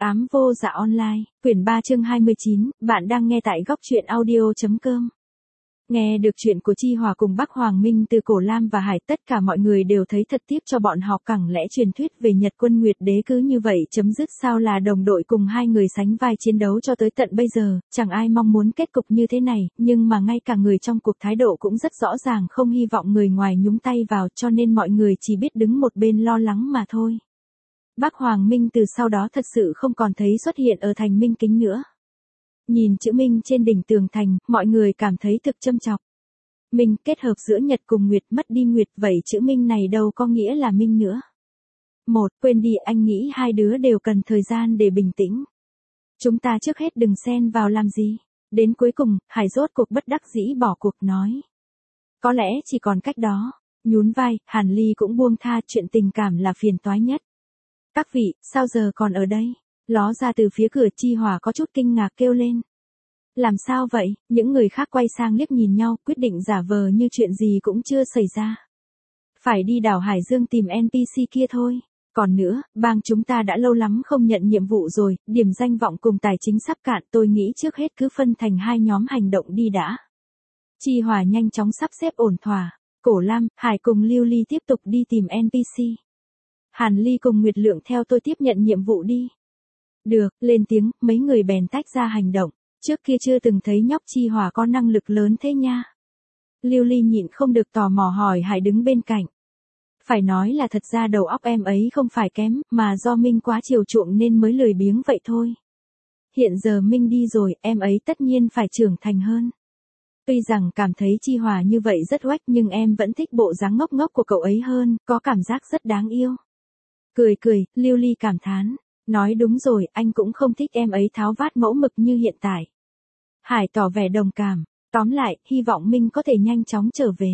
Ám vô dạ online, quyển 3 chương 29, bạn đang nghe tại góc truyện audio.com. Nghe được chuyện của Chi Hòa cùng Bắc Hoàng Minh từ Cổ Lam và Hải, tất cả mọi người đều thấy thật tiếc cho bọn họ, chẳng lẽ truyền thuyết về Nhật Quân Nguyệt Đế cứ như vậy chấm dứt sao? Là đồng đội cùng hai người sánh vai chiến đấu cho tới tận bây giờ, chẳng ai mong muốn kết cục như thế này, nhưng mà ngay cả người trong cuộc thái độ cũng rất rõ ràng không hy vọng người ngoài nhúng tay vào, cho nên mọi người chỉ biết đứng một bên lo lắng mà thôi. Bắc Hoàng Minh từ sau đó thật sự không còn thấy xuất hiện ở thành Minh Kính nữa. Nhìn chữ Minh trên đỉnh tường thành, mọi người cảm thấy thực châm chọc. Minh kết hợp giữa Nhật cùng Nguyệt, mất đi Nguyệt, vậy chữ Minh này đâu có nghĩa là Minh nữa. Quên đi, anh nghĩ hai đứa đều cần thời gian để bình tĩnh. Chúng ta trước hết đừng xen vào làm gì. Đến cuối cùng, Hải rốt cuộc bất đắc dĩ bỏ cuộc nói. Có lẽ chỉ còn cách đó. Nhún vai, Hàn Ly cũng buông tha, chuyện tình cảm là phiền toái nhất. Các vị, sao giờ còn ở đây? Ló ra từ phía cửa, Chi Hòa có chút kinh ngạc kêu lên. Làm sao vậy? Những người khác quay sang liếc nhìn nhau, quyết định giả vờ như chuyện gì cũng chưa xảy ra. Phải đi đảo Hải Dương tìm NPC kia thôi. Còn nữa, bang chúng ta đã lâu lắm không nhận nhiệm vụ rồi, điểm danh vọng cùng tài chính sắp cạn, tôi nghĩ trước hết cứ phân thành hai nhóm hành động đi đã. Chi Hòa nhanh chóng sắp xếp ổn thỏa. Cổ Lam, Hải cùng Lưu Ly tiếp tục đi tìm NPC. Hàn Ly cùng Nguyệt Lượng theo tôi tiếp nhận nhiệm vụ đi. Được, lên tiếng, mấy người bèn tách ra hành động. Trước kia chưa từng thấy nhóc Chi Hòa có năng lực lớn thế nha. Lưu Ly nhịn không được tò mò hỏi Hải đứng bên cạnh. Phải nói là thật ra đầu óc em ấy không phải kém, mà do Minh quá chiều chuộng nên mới lười biếng vậy thôi. Hiện giờ Minh đi rồi, em ấy tất nhiên phải trưởng thành hơn. Tuy rằng cảm thấy Chi Hòa như vậy rất oách, nhưng em vẫn thích bộ dáng ngốc ngốc của cậu ấy hơn, có cảm giác rất đáng yêu. Cười, Lưu Ly cảm thán. Nói đúng rồi, anh cũng không thích em ấy tháo vát mẫu mực như hiện tại. Hải tỏ vẻ đồng cảm. Tóm lại, hy vọng Minh có thể nhanh chóng trở về.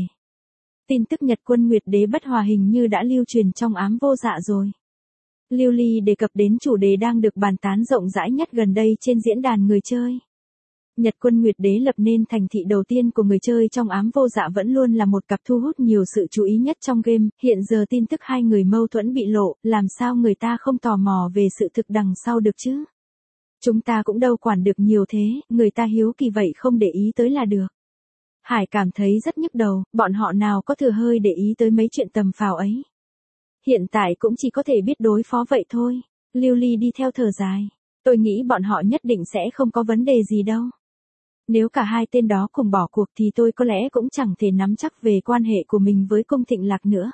Tin tức Nhật Quân Nguyệt Đế bất hòa hình như đã lưu truyền trong Ám vô dạ rồi. Lưu Ly đề cập đến chủ đề đang được bàn tán rộng rãi nhất gần đây trên diễn đàn người chơi. Nhật Quân Nguyệt Đế lập nên thành thị đầu tiên của người chơi trong Ám vô dạ vẫn luôn là một cặp thu hút nhiều sự chú ý nhất trong game, hiện giờ tin tức hai người mâu thuẫn bị lộ, làm sao người ta không tò mò về sự thực đằng sau được chứ? Chúng ta cũng đâu quản được nhiều thế, người ta hiếu kỳ vậy không để ý tới là được. Hải cảm thấy rất nhức đầu, bọn họ nào có thừa hơi để ý tới mấy chuyện tầm phào ấy. Hiện tại cũng chỉ có thể biết đối phó vậy thôi. Lưu Ly đi theo thở dài. Tôi nghĩ bọn họ nhất định sẽ không có vấn đề gì đâu. Nếu cả hai tên đó cùng bỏ cuộc thì tôi có lẽ cũng chẳng thể nắm chắc về quan hệ của mình với Cung Thịnh Lạc nữa.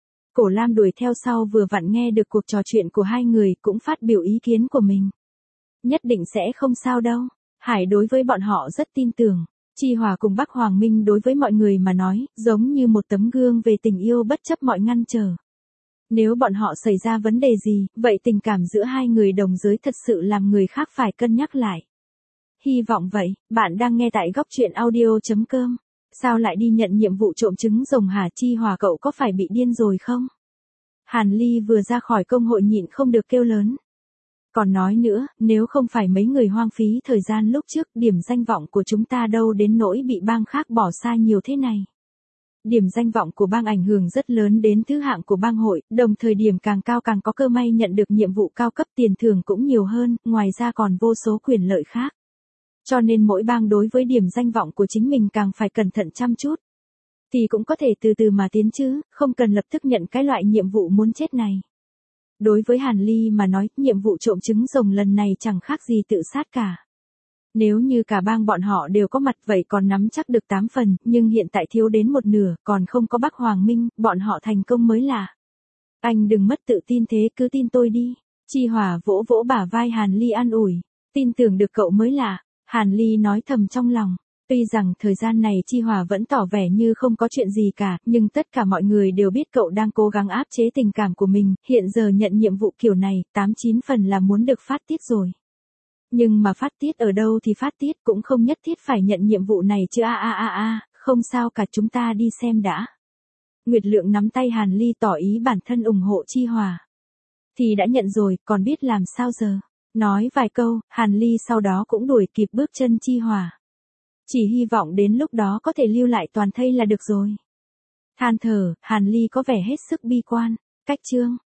Cổ Lam đuổi theo sau vừa vặn nghe được cuộc trò chuyện của hai người, cũng phát biểu ý kiến của mình. Nhất định sẽ không sao đâu. Hải đối với bọn họ rất tin tưởng. Chi Hòa cùng Bắc Hoàng Minh đối với mọi người mà nói, giống như một tấm gương về tình yêu bất chấp mọi ngăn trở. Nếu bọn họ xảy ra vấn đề gì, vậy tình cảm giữa hai người đồng giới thật sự làm người khác phải cân nhắc lại. Hy vọng vậy, bạn đang nghe tại góc truyện audio.com. Sao lại đi nhận nhiệm vụ trộm trứng rồng hả? Chi Hòa cậu có phải bị điên rồi không? Hàn Ly vừa ra khỏi công hội nhịn không được kêu lớn. Còn nói nữa, nếu không phải mấy người hoang phí thời gian lúc trước, điểm danh vọng của chúng ta đâu đến nỗi bị bang khác bỏ xa nhiều thế này. Điểm danh vọng của bang ảnh hưởng rất lớn đến thứ hạng của bang hội, đồng thời điểm càng cao càng có cơ may nhận được nhiệm vụ cao cấp, tiền thưởng cũng nhiều hơn, ngoài ra còn vô số quyền lợi khác. Cho nên mỗi bang đối với điểm danh vọng của chính mình càng phải cẩn thận chăm chút. Thì cũng có thể từ từ mà tiến chứ, không cần lập tức nhận cái loại nhiệm vụ muốn chết này. Đối với Hàn Ly mà nói, nhiệm vụ trộm trứng rồng lần này chẳng khác gì tự sát cả. Nếu như cả bang bọn họ đều có mặt vậy còn nắm chắc được 8 phần, nhưng hiện tại thiếu đến một nửa, còn không có Bắc Hoàng Minh, bọn họ thành công mới lạ. Anh đừng mất tự tin thế, cứ tin tôi đi. Chi Hòa vỗ vỗ bả vai Hàn Ly an ủi. Tin tưởng được cậu mới lạ. Hàn Ly nói thầm trong lòng. Tuy rằng thời gian này Chi Hòa vẫn tỏ vẻ như không có chuyện gì cả, nhưng tất cả mọi người đều biết cậu đang cố gắng áp chế tình cảm của mình, hiện giờ nhận nhiệm vụ kiểu này, 8-9 phần là muốn được phát tiết rồi. Nhưng mà phát tiết ở đâu thì phát tiết, cũng không nhất thiết phải nhận nhiệm vụ này chứ không sao cả, chúng ta đi xem đã. Nguyệt Lượng nắm tay Hàn Ly tỏ ý bản thân ủng hộ Chi Hòa. Thì đã nhận rồi, còn biết làm sao giờ. Nói vài câu, Hàn Ly sau đó cũng đuổi kịp bước chân Chi Hòa. Chỉ hy vọng đến lúc đó có thể lưu lại toàn thây là được rồi. Than thở, Hàn Ly có vẻ hết sức bi quan. Cách chương